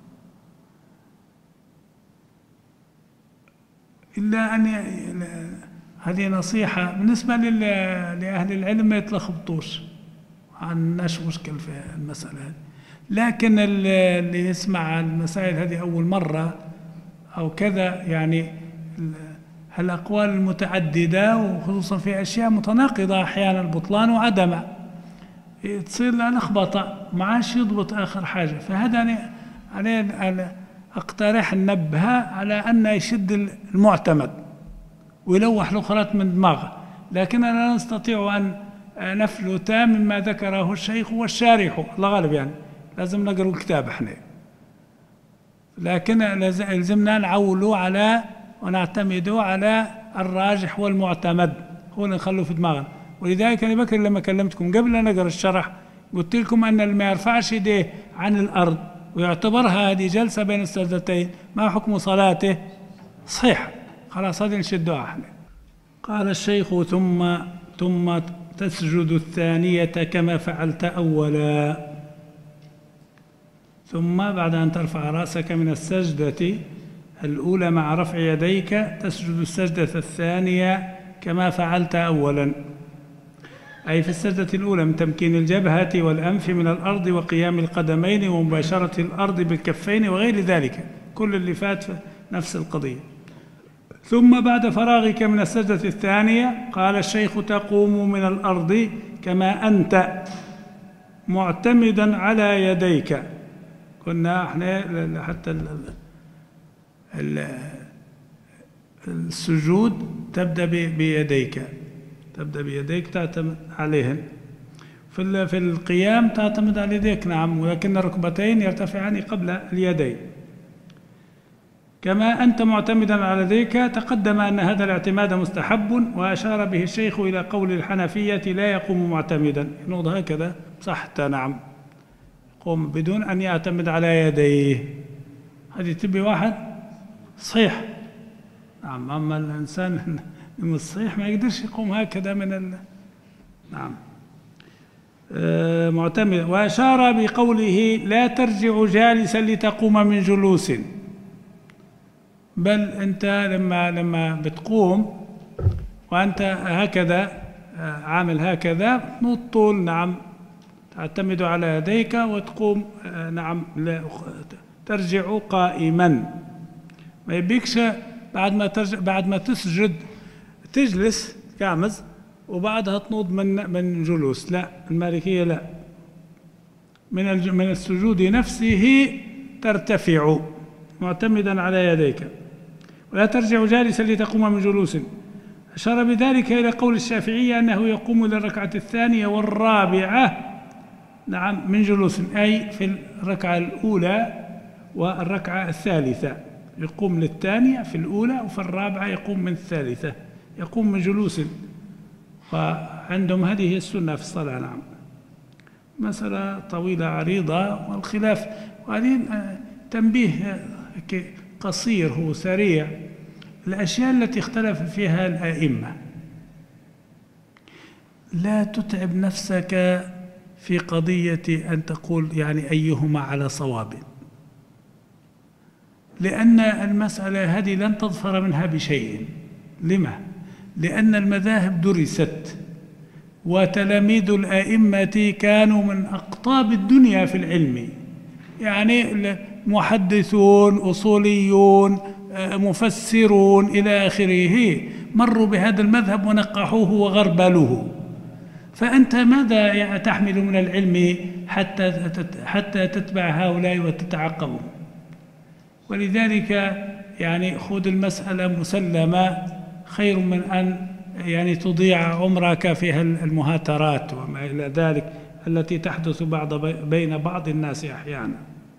إلا أن هذه نصيحة بالنسبة لأهل العلم ما يتلخبطوش، عندناش مشكل في المسألة هذه. لكن اللي يسمع المسائل هذه أول مرة أو كذا، يعني هالأقوال المتعددة وخصوصا في أشياء متناقضة أحيانا البطلان وعدمه، تصير له لخبطة ما عادش يضبط آخر حاجة. فهذا أنا أنا أقترح ننبه على أن يشد المعتمد ويلوح الأخرات من دماغه، لكننا لا نستطيع أن نفلت مما ذكره الشيخ والشارح، الله غالب يعني لازم نقرأ الكتاب احنا، لكن لازمنا نعولوا على ونعتمدوا على الراجح والمعتمد، هو اللي نخلوه في دماغنا. ولذلك أنا بكر لما كلمتكم قبل أن نقرأ الشرح قلت لكم أن اللي ما يرفعش يديه عن الأرض ويعتبرها هذه جلسة بين السجدتين ما حكم صلاته؟ صحيح، خلاص هذه نشدوها احنا. قال الشيخ ثم ثم تسجد الثانية كما فعلت أولا. ثم بعد أن ترفع رأسك من السجدة الأولى مع رفع يديك تسجد السجدة الثانية كما فعلت أولا، أي في السجدة الأولى من تمكين الجبهة والأنف من الأرض وقيام القدمين ومباشرة الأرض بالكفين وغير ذلك، كل اللي فات نفس القضية. ثم بعد فراغك من السجدة الثانية قال الشيخ تقوم من الأرض كما أنت معتمدا على يديك. كنا احنا حتى ال ال السجود تبدأ بيديك، تبدأ بيديك تعتمد عليهن. في في القيام تعتمد على يديك نعم، ولكن الركبتين يرتفعان قبل اليدين. كما أنت معتمدا على يديك، تقدم أن هذا الاعتماد مستحب، وأشار به الشيخ إلى قول الحنفية لا يقوم معتمدا، ينوض هكذا صحت نعم، يقوم بدون أن يعتمد على يديه. هذه تبي واحد صحيح نعم، أما الإنسان الصحيح ما يقدرش يقوم هكذا من ال... نعم آه معتمد. وأشار بقوله لا ترجع جالسا لتقوم من جلوس، بل أنت لما لما بتقوم وأنت هكذا عامل هكذا طول نعم، تعتمد على يديك وتقوم نعم ترجع قائما. ما يبيكش بعد ما ترجع بعد ما تسجد تجلس كامز وبعدها تنوض من من جلوس، لا، المالكية لا، من من السجود نفسه ترتفع معتمدا على يديك. ولا ترجع جالسا لتقوم من جلوس. أشار بذلك إلى قول الشافعية أنه يقوم للركعة الثانية والرابعة نعم من جلوس، أي في الركعة الأولى والركعة الثالثة يقوم للثانية في الأولى، وفي الرابعة يقوم من الثالثة يقوم من جلوس. فعندهم هذه السنة في الصلاة نعم. مسألة طويلة عريضة والخلاف، وهذه تنبيه قصير هو سريع. الأشياء التي اختلف فيها الأئمة لا تتعب نفسك في قضية أن تقول يعني أيهما على صواب، لأن المسألة هذه لن تظفر منها بشيء. لما؟ لأن المذاهب درست، وتلاميذ الأئمة كانوا من أقطاب الدنيا في العلم، يعني محدثون أصوليون مفسرون إلى آخره، مروا بهذا المذهب ونقحوه وغربلوه. فأنت ماذا تحمل من العلم حتى حتى تتبع هؤلاء وتتعقبهم؟ ولذلك يعني خذ المسألة مسلمة خير من أن يعني تضيع عمرك فيها المهاترات وما إلى ذلك التي تحدث بعض بين بعض الناس أحيانا.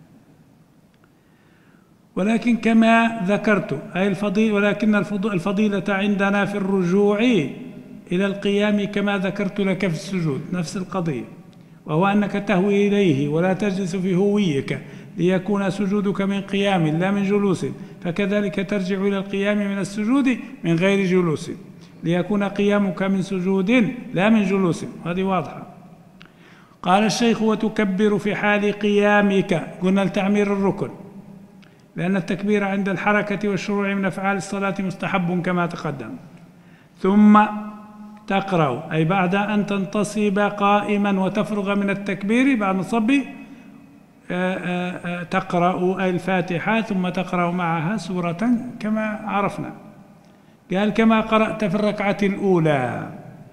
ولكن كما ذكرت أي الفضيلة، ولكن الفضيلة عندنا في الرجوع إلى القيام كما ذكرت لك في السجود، نفس القضية، وهو أنك تهوي إليه ولا تجلس في هويك ليكون سجودك من قيام لا من جلوس، فكذلك ترجع إلى القيام من السجود من غير جلوس ليكون قيامك من سجود لا من جلوس. هذه واضحة. قال الشيخ وتكبر في حال قيامك، قلنا لتعمير الركن، لأن التكبير عند الحركة والشروع من أفعال الصلاة مستحب كما تقدم. ثم تقرأ أي بعد أن تنتصب قائما وتفرغ من التكبير بعد نصبي تقرأ الفاتحة، ثم تقرأ معها سورة كما عرفنا. قال كما قرأت في الركعة الأولى،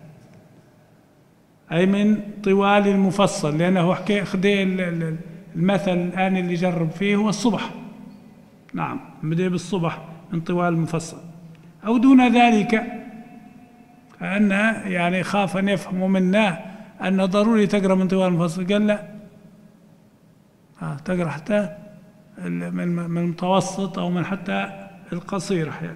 أي من طوال المفصل، لأنه خدي المثل الآن اللي جرب فيه هو الصبح، نعم بدأ بالصبح من طوال المفصل أو دون ذلك، أن يعني خاف أن يفهموا منا أن ضروري تقرأ من طوال المفصل. قال لا، آه تقرأ حتى من المتوسط أو من حتى القصير أحيانا.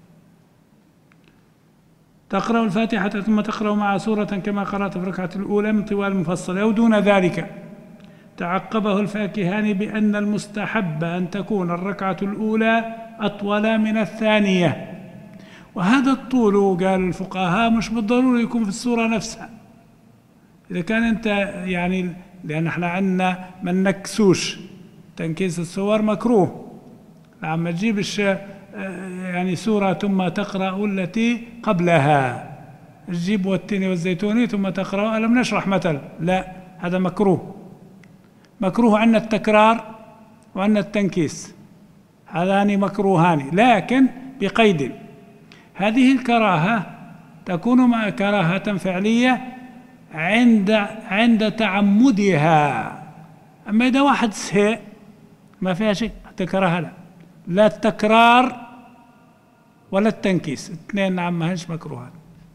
تقرأ الفاتحة ثم تقرأ مع سورة كما قرأت في الركعة الأولى من طوال المفصل أو دون ذلك. تعقبه الفاكهاني بأن المستحب أن تكون الركعة الأولى أطول من الثانية، وهذا الطول قال الفقهاء مش بالضروري يكون في السورة نفسها. إذا كان أنت يعني، لأن احنا عندنا ما نكسوش، تنكيس السور مكروه، لما تجيبش يعني سورة ثم تقرأ التي قبلها، الجيب والتين والزيتون ثم تقرأ ألم نشرح مثلا، لا، هذا مكروه. مكروه عندنا التكرار وعندنا التنكيس، هذان مكروهان، لكن بقيد. هذه الكراهة تكون مع كراهة فعلية عند عند تعمدها. أما إذا واحد سهى ما فيها شيء، تكرهها لا، لا التكرار ولا التنكيس، اثنين نعم ما هنش مكروهان.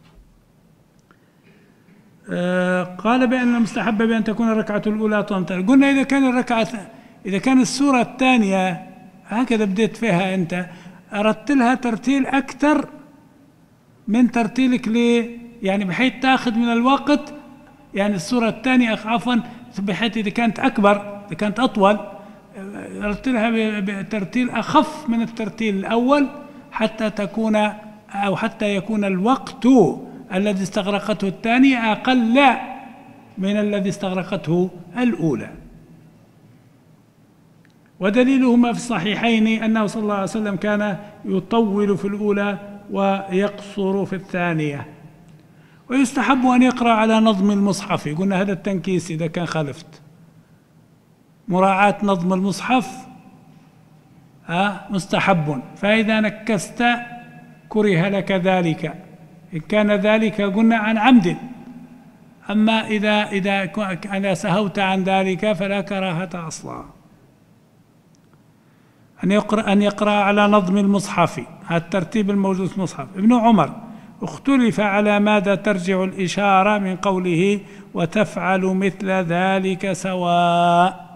آه قال بأن المستحب بأن تكون الركعة الأولى طمطا. قلنا إذا كان الركعة إذا كان السورة الثانية هكذا بديت فيها أنت، أرتلها ترتيل أكثر من ترتيلك ليه؟ يعني بحيث تأخذ من الوقت، يعني السورة الثانية عفوا بحيث إذا كانت أكبر إذا كانت أطول رتلها بترتيل أخف من الترتيل الأول حتى تكون أو حتى يكون الوقت الذي استغرقته الثانية أقل من الذي استغرقته الأولى. ودليلهما في الصحيحين أنه صلى الله عليه وسلم كان يطول في الأولى ويقصر في الثانية. ويستحب أن يقرأ على نظم المصحف، قلنا هذا التنكيس إذا كان خالفت، مراعاة نظم المصحف ها مستحب، فإذا نكست كره لك ذلك إن كان ذلك قلنا عن عمد. أما إذا إذا أنا سهوت عن ذلك فلا كراهة أصلا. أن يقرأ أن يقرأ على نظم المصحف، هذا الترتيب الموجود في المصحف. ابن عمر اختلف على ماذا ترجع الإشارة من قوله وتفعل مثل ذلك سواء،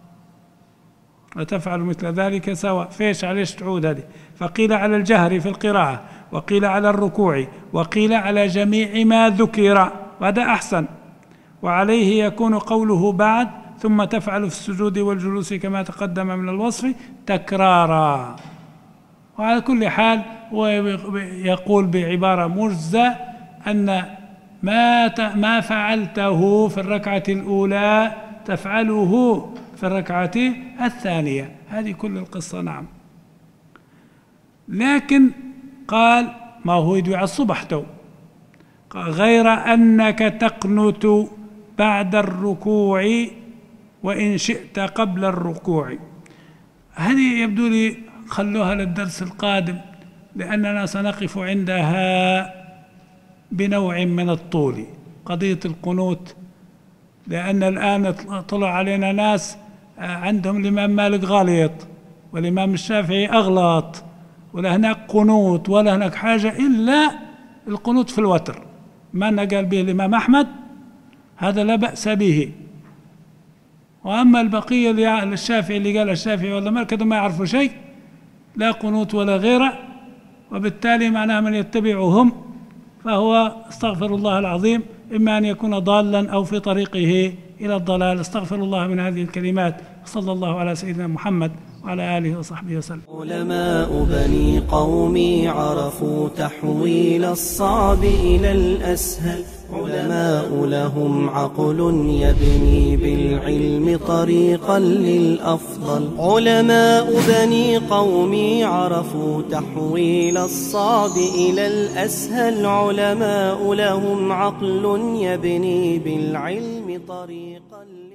وتفعل مثل ذلك سواء، فيش عليش تعود هذه؟ فقيل على الجهر في القراءة، وقيل على الركوع، وقيل على جميع ما ذكر، وهذا أحسن. وعليه يكون قوله بعد ثم تفعل في السجود والجلوس كما تقدم من الوصف تكرارا. وعلى كل حال هو يقول بعبارة مجزة أن ما ما فعلته في الركعة الأولى تفعله في الركعة الثانية، هذه كل القصة. نعم، لكن قال ما هو يدعي الصبح تو، غير أنك تقنت بعد الركوع وإن شئت قبل الركوع. هذه يبدو لي خلوها للدرس القادم، لأننا سنقف عندها بنوع من الطول، قضية القنوت، لأن الآن طلع علينا ناس عندهم الإمام مالك غالط والإمام الشافعي أغلط، ولا هناك قنوت ولا هناك حاجة إلا القنوت في الوتر. ما قال به الإمام أحمد هذا لا بأس به، وأما البقية اللي الشافعي اللي قال الشافعي والله مالك ما يعرفوا شيء، لا قنوت ولا غيره، وبالتالي معناه من يتبعهم فهو استغفر الله العظيم إما أن يكون ضالا أو في طريقه إلى الضلال. استغفر الله من هذه الكلمات، صلى الله على سيدنا محمد وعلى آله وصحبه وسلم. علماء بني قومي عرفوا تحويل الصعب إلى الأسهل، علماء لهم عقل يبني بالعلم طريقا للأفضل. علماء بني قومي عرفوا تحويل الصعب إلى الأسهل، علماء لهم عقل يبني بالعلم طريقا